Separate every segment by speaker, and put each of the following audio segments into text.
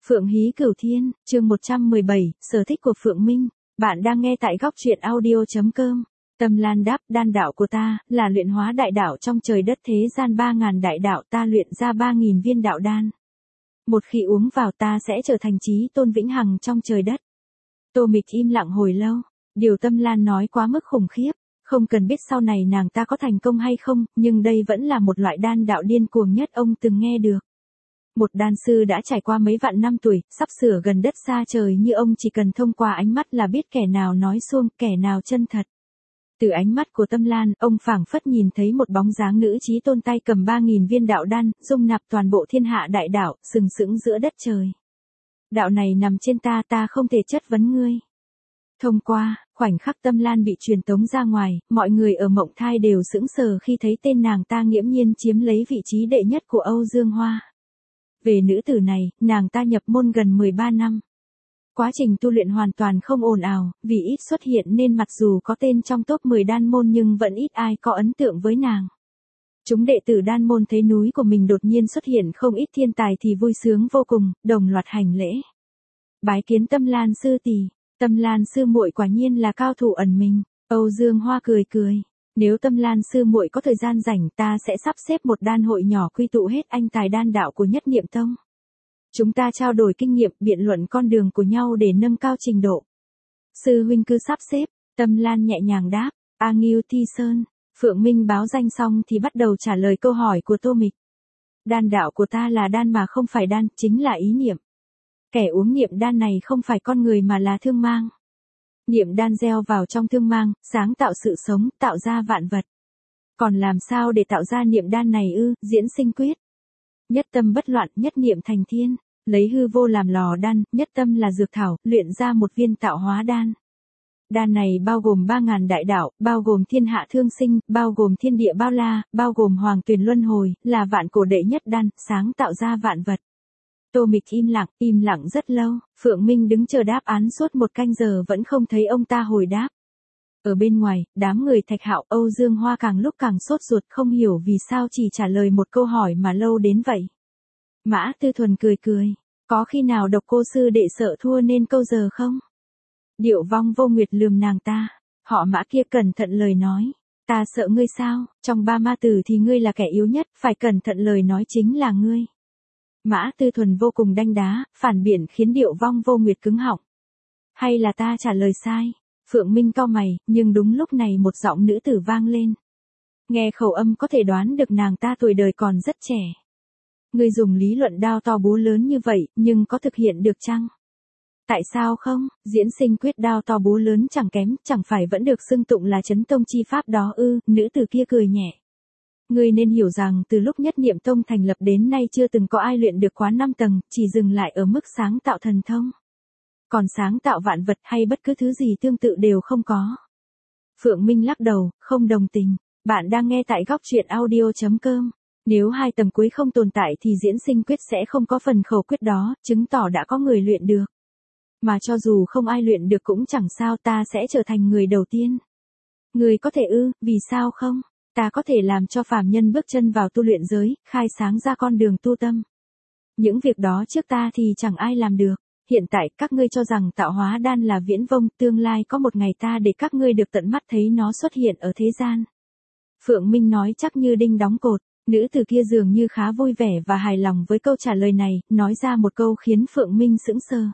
Speaker 1: Phượng Hí Cửu Thiên, chương 117, sở thích của Phượng Minh. Bạn đang nghe tại góc truyện audio.com. Tâm Lan đáp, đan đạo của ta, là luyện hóa đại đạo trong trời đất thế gian 3.000 đại đạo, ta luyện ra 3.000 viên đạo đan. Một khi uống vào ta sẽ trở thành chí tôn vĩnh hằng trong trời đất. Tô Mịch im lặng hồi lâu, điều Tâm Lan nói quá mức khủng khiếp, không cần biết sau này nàng ta có thành công hay không, nhưng đây vẫn là một loại đan đạo điên cuồng nhất ông từng nghe được. Một đan sư đã trải qua mấy vạn năm tuổi, sắp sửa gần đất xa trời như ông chỉ cần thông qua ánh mắt là biết kẻ nào nói suông, kẻ nào chân thật. Từ ánh mắt của Tâm Lan, ông phảng phất nhìn thấy một bóng dáng nữ chí tôn tay cầm 3.000 viên đạo đan, dung nạp toàn bộ thiên hạ đại đạo, sừng sững giữa đất trời. Đạo này nằm trên ta, ta không thể chất vấn ngươi. Thông qua, khoảnh khắc Tâm Lan bị truyền tống ra ngoài, mọi người ở Mộng Thai đều sững sờ khi thấy tên nàng ta nghiễm nhiên chiếm lấy vị trí đệ nhất của Âu Dương Hoa. Về nữ tử này, nàng ta nhập môn gần 13 năm. Quá trình tu luyện hoàn toàn không ồn ào, vì ít xuất hiện nên mặc dù có tên trong top 10 đan môn nhưng vẫn ít ai có ấn tượng với nàng. Chúng đệ tử đan môn thấy núi của mình đột nhiên xuất hiện không ít thiên tài thì vui sướng vô cùng, đồng loạt hành lễ. Bái kiến Tâm Lan sư tỷ, Tâm Lan sư muội quả nhiên là cao thủ ẩn mình. Âu Dương Hoa cười cười. Nếu Tâm Lan sư muội có thời gian rảnh, ta sẽ sắp xếp một đan hội nhỏ quy tụ hết anh tài đan đạo của Nhất Niệm Tông. Chúng ta trao đổi kinh nghiệm, biện luận con đường của nhau để nâng cao trình độ. Sư huynh cứ sắp xếp, Tâm Lan nhẹ nhàng đáp. A Ngưu Thi Sơn. Phượng Minh báo danh xong thì bắt đầu trả lời câu hỏi của Tô Mịch. Đan đạo của ta là đan mà không phải đan, chính là ý niệm. Kẻ uống niệm đan này không phải con người mà là thương mang. Niệm đan gieo vào trong thương mang, sáng tạo sự sống, tạo ra vạn vật. Còn làm sao để tạo ra niệm đan này ư? Diễn sinh quyết. Nhất tâm bất loạn, nhất niệm thành thiên. Lấy hư vô làm lò đan, nhất tâm là dược thảo, luyện ra một viên tạo hóa đan. Đan này bao gồm 3.000 đại đạo, bao gồm thiên hạ thương sinh, bao gồm thiên địa bao la, bao gồm hoàng tuyền luân hồi, là vạn cổ đệ nhất đan, sáng tạo ra vạn vật. Tô Mịch im lặng rất lâu, Phượng Minh đứng chờ đáp án suốt 1 canh giờ vẫn không thấy ông ta hồi đáp. Ở bên ngoài, đám người Thạch Hạo, Âu Dương Hoa càng lúc càng sốt ruột không hiểu vì sao chỉ trả lời một câu hỏi mà lâu đến vậy. Mã Tư Thuần cười cười, có khi nào Độc Cô sư đệ sợ thua nên câu giờ không? Điệu Vong Vô Nguyệt lườm nàng ta, họ Mã kia cẩn thận lời nói, ta sợ ngươi sao, trong 3 ma tử thì ngươi là kẻ yếu nhất, phải cẩn thận lời nói chính là ngươi. Mã Tư Thuần vô cùng đanh đá, phản biện khiến Điệu Vong Vô Nguyệt cứng họng. Hay là ta trả lời sai? Phượng Minh cau mày, nhưng đúng lúc này một giọng nữ tử vang lên. Nghe khẩu âm có thể đoán được nàng ta tuổi đời còn rất trẻ. Ngươi dùng lý luận đao to búa lớn như vậy, nhưng có thực hiện được chăng? Tại sao không? Diễn sinh quyết đao to búa lớn chẳng kém, chẳng phải vẫn được xưng tụng là chấn tông chi pháp đó ư? Nữ tử kia cười nhẹ. Ngươi nên hiểu rằng từ lúc Nhất Niệm Tông thành lập đến nay chưa từng có ai luyện được quá 5 tầng, chỉ dừng lại ở mức sáng tạo thần thông. Còn sáng tạo vạn vật hay bất cứ thứ gì tương tự đều không có. Phượng Minh lắc đầu, không đồng tình. Bạn đang nghe tại góc truyện audio.com. Nếu 2 tầng cuối không tồn tại thì diễn sinh quyết sẽ không có phần khẩu quyết đó, chứng tỏ đã có người luyện được. Mà cho dù không ai luyện được cũng chẳng sao, ta sẽ trở thành người đầu tiên. Người có thể ư, vì sao không? Ta có thể làm cho phàm nhân bước chân vào tu luyện giới, khai sáng ra con đường tu tâm. Những việc đó trước ta thì chẳng ai làm được. Hiện tại các ngươi cho rằng tạo hóa đan là viễn vông, tương lai có một ngày ta để các ngươi được tận mắt thấy nó xuất hiện ở thế gian. Phượng Minh nói chắc như đinh đóng cột, nữ tử kia dường như khá vui vẻ và hài lòng với câu trả lời này, nói ra một câu khiến Phượng Minh sững sờ.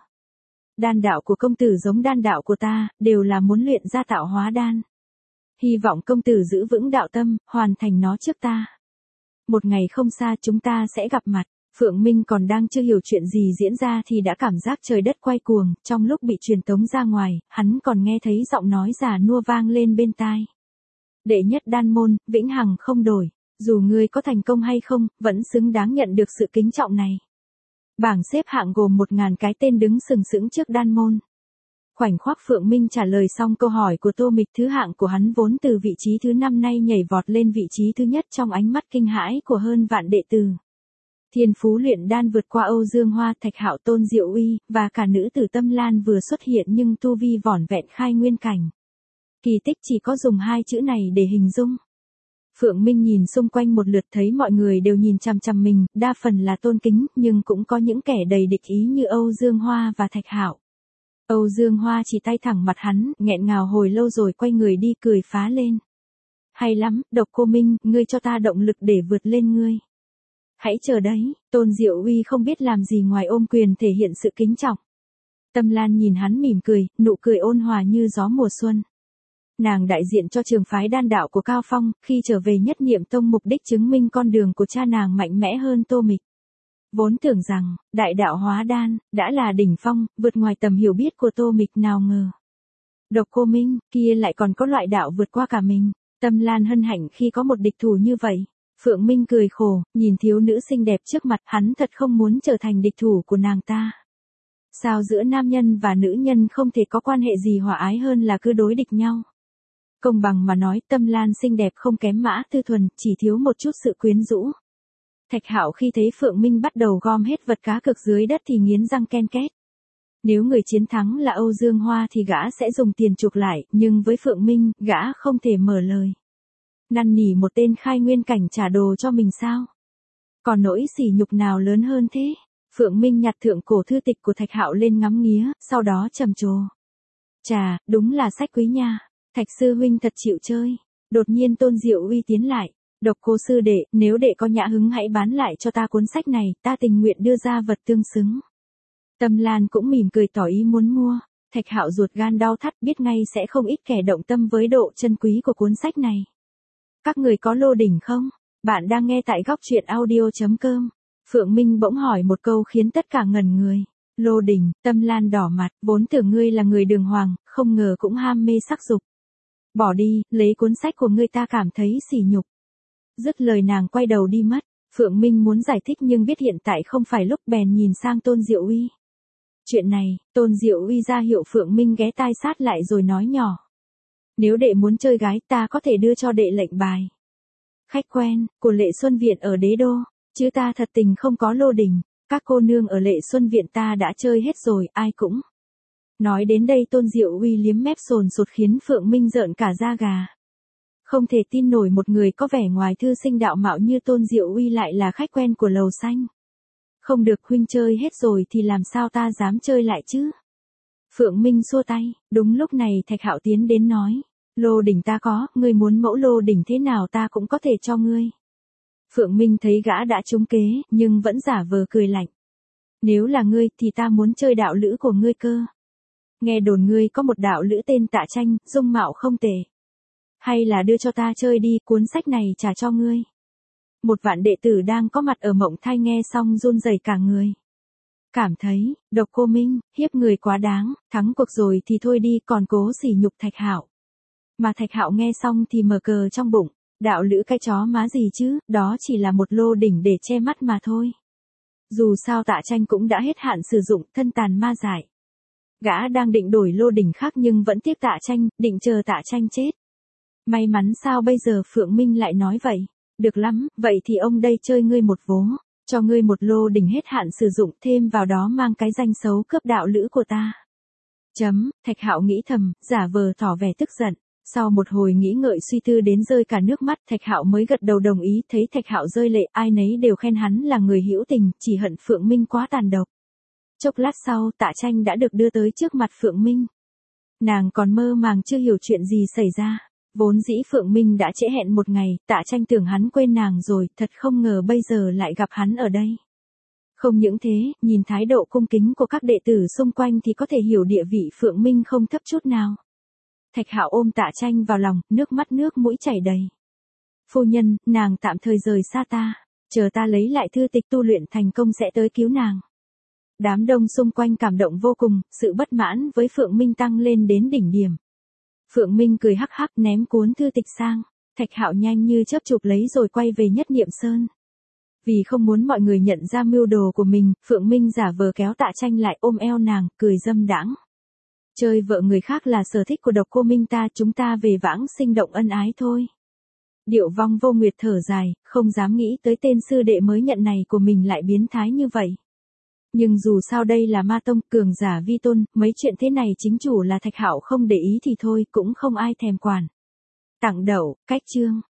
Speaker 1: Đan đạo của công tử giống đan đạo của ta, đều là muốn luyện ra tạo hóa đan. Hy vọng công tử giữ vững đạo tâm, hoàn thành nó trước ta. Một ngày không xa chúng ta sẽ gặp mặt. Phượng Minh còn đang chưa hiểu chuyện gì diễn ra thì đã cảm giác trời đất quay cuồng, trong lúc bị truyền tống ra ngoài, hắn còn nghe thấy giọng nói già nua vang lên bên tai. Đệ nhất đan môn, vĩnh hằng không đổi, dù ngươi có thành công hay không, vẫn xứng đáng nhận được sự kính trọng này. Bảng xếp hạng gồm 1.000 cái tên đứng sừng sững trước đan môn. Khoảnh khắc Phượng Minh trả lời xong câu hỏi của Tô Mịch, thứ hạng của hắn vốn từ vị trí thứ 5 nay nhảy vọt lên vị trí thứ nhất trong ánh mắt kinh hãi của hơn vạn đệ tử. Thiên phú luyện đan vượt qua Âu Dương Hoa, Thạch Hạo, Tôn Diệu Uy, và cả nữ tử Tâm Lan vừa xuất hiện nhưng tu vi vỏn vẹn khai nguyên cảnh. Kỳ tích chỉ có dùng 2 chữ này để hình dung. Phượng Minh nhìn xung quanh một lượt thấy mọi người đều nhìn chằm chằm mình, đa phần là tôn kính, nhưng cũng có những kẻ đầy địch ý như Âu Dương Hoa và Thạch Hạo. Âu Dương Hoa chỉ tay thẳng mặt hắn, nghẹn ngào hồi lâu rồi quay người đi cười phá lên. Hay lắm, Độc Cô Minh, ngươi cho ta động lực để vượt lên ngươi. Hãy chờ đấy, Tôn Diệu Uy không biết làm gì ngoài ôm quyền thể hiện sự kính trọng. Tâm Lan nhìn hắn mỉm cười, nụ cười ôn hòa như gió mùa xuân. Nàng đại diện cho trường phái đan đạo của Cao Phong, khi trở về Nhất Niệm Tông mục đích chứng minh con đường của cha nàng mạnh mẽ hơn Tô Mịch. Vốn tưởng rằng, đại đạo hóa đan, đã là đỉnh phong, vượt ngoài tầm hiểu biết của Tô Mịch, nào ngờ. Độc Cô Minh, kia lại còn có loại đạo vượt qua cả mình. Tâm Lan hân hạnh khi có một địch thủ như vậy. Phượng Minh cười khổ, nhìn thiếu nữ xinh đẹp trước mặt, hắn thật không muốn trở thành địch thủ của nàng ta. Sao giữa nam nhân và nữ nhân không thể có quan hệ gì hòa ái hơn là cứ đối địch nhau. Công bằng mà nói, Tâm Lan xinh đẹp không kém Mã Tư Thuần, chỉ thiếu một chút sự quyến rũ. Thạch Hạo khi thấy Phượng Minh bắt đầu gom hết vật cá cược dưới đất thì nghiến răng ken két. Nếu người chiến thắng là Âu Dương Hoa thì gã sẽ dùng tiền chuộc lại, nhưng với Phượng Minh, gã không thể mở lời. Năn nỉ một tên khai nguyên cảnh trả đồ cho mình sao? Còn nỗi sỉ nhục nào lớn hơn thế? Phượng Minh nhặt thượng cổ thư tịch của Thạch Hạo lên ngắm nghía, sau đó trầm trồ. Chà, đúng là sách quý nha. Thạch sư huynh thật chịu chơi. Đột nhiên Tôn Diệu Uy tiến lại. Độc Cô sư đệ, nếu đệ có nhã hứng hãy bán lại cho ta cuốn sách này, ta tình nguyện đưa ra vật tương xứng. Tâm Lan cũng mỉm cười tỏ ý muốn mua. Thạch Hạo ruột gan đau thắt, biết ngay sẽ không ít kẻ động tâm với độ chân quý của cuốn sách này. Các người có lô đỉnh không? Bạn đang nghe tại góc truyện audio.com. Phượng Minh bỗng hỏi một câu khiến tất cả ngẩn người. Lô đỉnh, Tâm Lan đỏ mặt, vốn tưởng ngươi là người đường hoàng, không ngờ cũng ham mê sắc dục. Bỏ đi, lấy cuốn sách của ngươi, ta cảm thấy sỉ nhục. Dứt lời nàng quay đầu đi mất. Phượng Minh muốn giải thích nhưng biết hiện tại không phải lúc, bèn nhìn sang Tôn Diệu Uy. Chuyện này, Tôn Diệu Uy ra hiệu Phượng Minh ghé tai sát lại rồi nói nhỏ. Nếu đệ muốn chơi gái, ta có thể đưa cho đệ lệnh bài. Khách quen, của Lệ Xuân Viện ở Đế Đô, chứ ta thật tình không có lô đỉnh. Các cô nương ở Lệ Xuân Viện ta đã chơi hết rồi, ai cũng. Nói đến đây Tôn Diệu Uy liếm mép sồn sột khiến Phượng Minh rợn cả da gà. Không thể tin nổi một người có vẻ ngoài thư sinh đạo mạo như Tôn Diệu Uy lại là khách quen của Lầu Xanh. Không được, huynh chơi hết rồi thì làm sao ta dám chơi lại chứ? Phượng Minh xua tay, đúng lúc này Thạch Hạo tiến đến nói. Lô đỉnh ta có, ngươi muốn mẫu lô đỉnh thế nào ta cũng có thể cho ngươi. Phượng Minh thấy gã đã trúng kế, nhưng vẫn giả vờ cười lạnh. Nếu là ngươi thì ta muốn chơi đạo lữ của ngươi cơ. Nghe đồn ngươi có một đạo lữ tên Tạ Tranh, dung mạo không tệ. Hay là đưa cho ta chơi đi, cuốn sách này trả cho ngươi. Một vạn đệ tử đang có mặt ở Mộng Thai nghe xong run rẩy cả người. Cảm thấy, Độc Cô Minh, hiếp người quá đáng, thắng cuộc rồi thì thôi đi, còn cố sỉ nhục Thạch Hạo. Mà Thạch Hạo nghe xong thì mở cờ trong bụng, đạo lữ cái chó má gì chứ, đó chỉ là một lô đỉnh để che mắt mà thôi. Dù sao Tạ Tranh cũng đã hết hạn sử dụng, thân tàn ma dại. Gã đang định đổi lô đỉnh khác nhưng vẫn tiếc Tạ Tranh, định chờ Tạ Tranh chết. May mắn sao bây giờ Phượng Minh lại nói vậy. Được lắm, vậy thì ông đây chơi ngươi một vố, cho ngươi một lô đỉnh hết hạn sử dụng, thêm vào đó mang cái danh xấu cướp đạo lữ của ta. Thạch Hạo nghĩ thầm, giả vờ tỏ vẻ tức giận. Sau một hồi nghĩ ngợi suy tư đến rơi cả nước mắt, Thạch Hạo mới gật đầu đồng ý. Thấy Thạch Hạo rơi lệ, ai nấy đều khen hắn là người hữu tình, chỉ hận Phượng Minh quá tàn độc. Chốc lát sau, Tạ Tranh đã được đưa tới trước mặt Phượng Minh. Nàng còn mơ màng chưa hiểu chuyện gì xảy ra. Vốn dĩ Phượng Minh đã trễ hẹn một ngày, Tạ Tranh tưởng hắn quên nàng rồi, thật không ngờ bây giờ lại gặp hắn ở đây. Không những thế, nhìn thái độ cung kính của các đệ tử xung quanh thì có thể hiểu địa vị Phượng Minh không thấp chút nào. Thạch Hạo ôm Tạ Tranh vào lòng, nước mắt nước mũi chảy đầy. Phu nhân, nàng tạm thời rời xa ta, chờ ta lấy lại thư tịch tu luyện thành công sẽ tới cứu nàng. Đám đông xung quanh cảm động vô cùng, sự bất mãn với Phượng Minh tăng lên đến đỉnh điểm. Phượng Minh cười hắc hắc ném cuốn thư tịch sang, Thạch Hạo nhanh như chớp chụp lấy rồi quay về Nhất Niệm Sơn. Vì không muốn mọi người nhận ra mưu đồ của mình, Phượng Minh giả vờ kéo Tạ Tranh lại ôm eo nàng, cười dâm đãng. Chơi vợ người khác là sở thích của Độc Cô Minh ta, chúng ta về vãng sinh động ân ái thôi. Điệu Vong Vô Nguyệt thở dài, không dám nghĩ tới tên sư đệ mới nhận này của mình lại biến thái như vậy. Nhưng dù sao đây là ma tông, cường giả vi tôn, mấy chuyện thế này chính chủ là Thạch Hạo không để ý thì thôi, cũng không ai thèm quản. Tặng đậu, cách chương.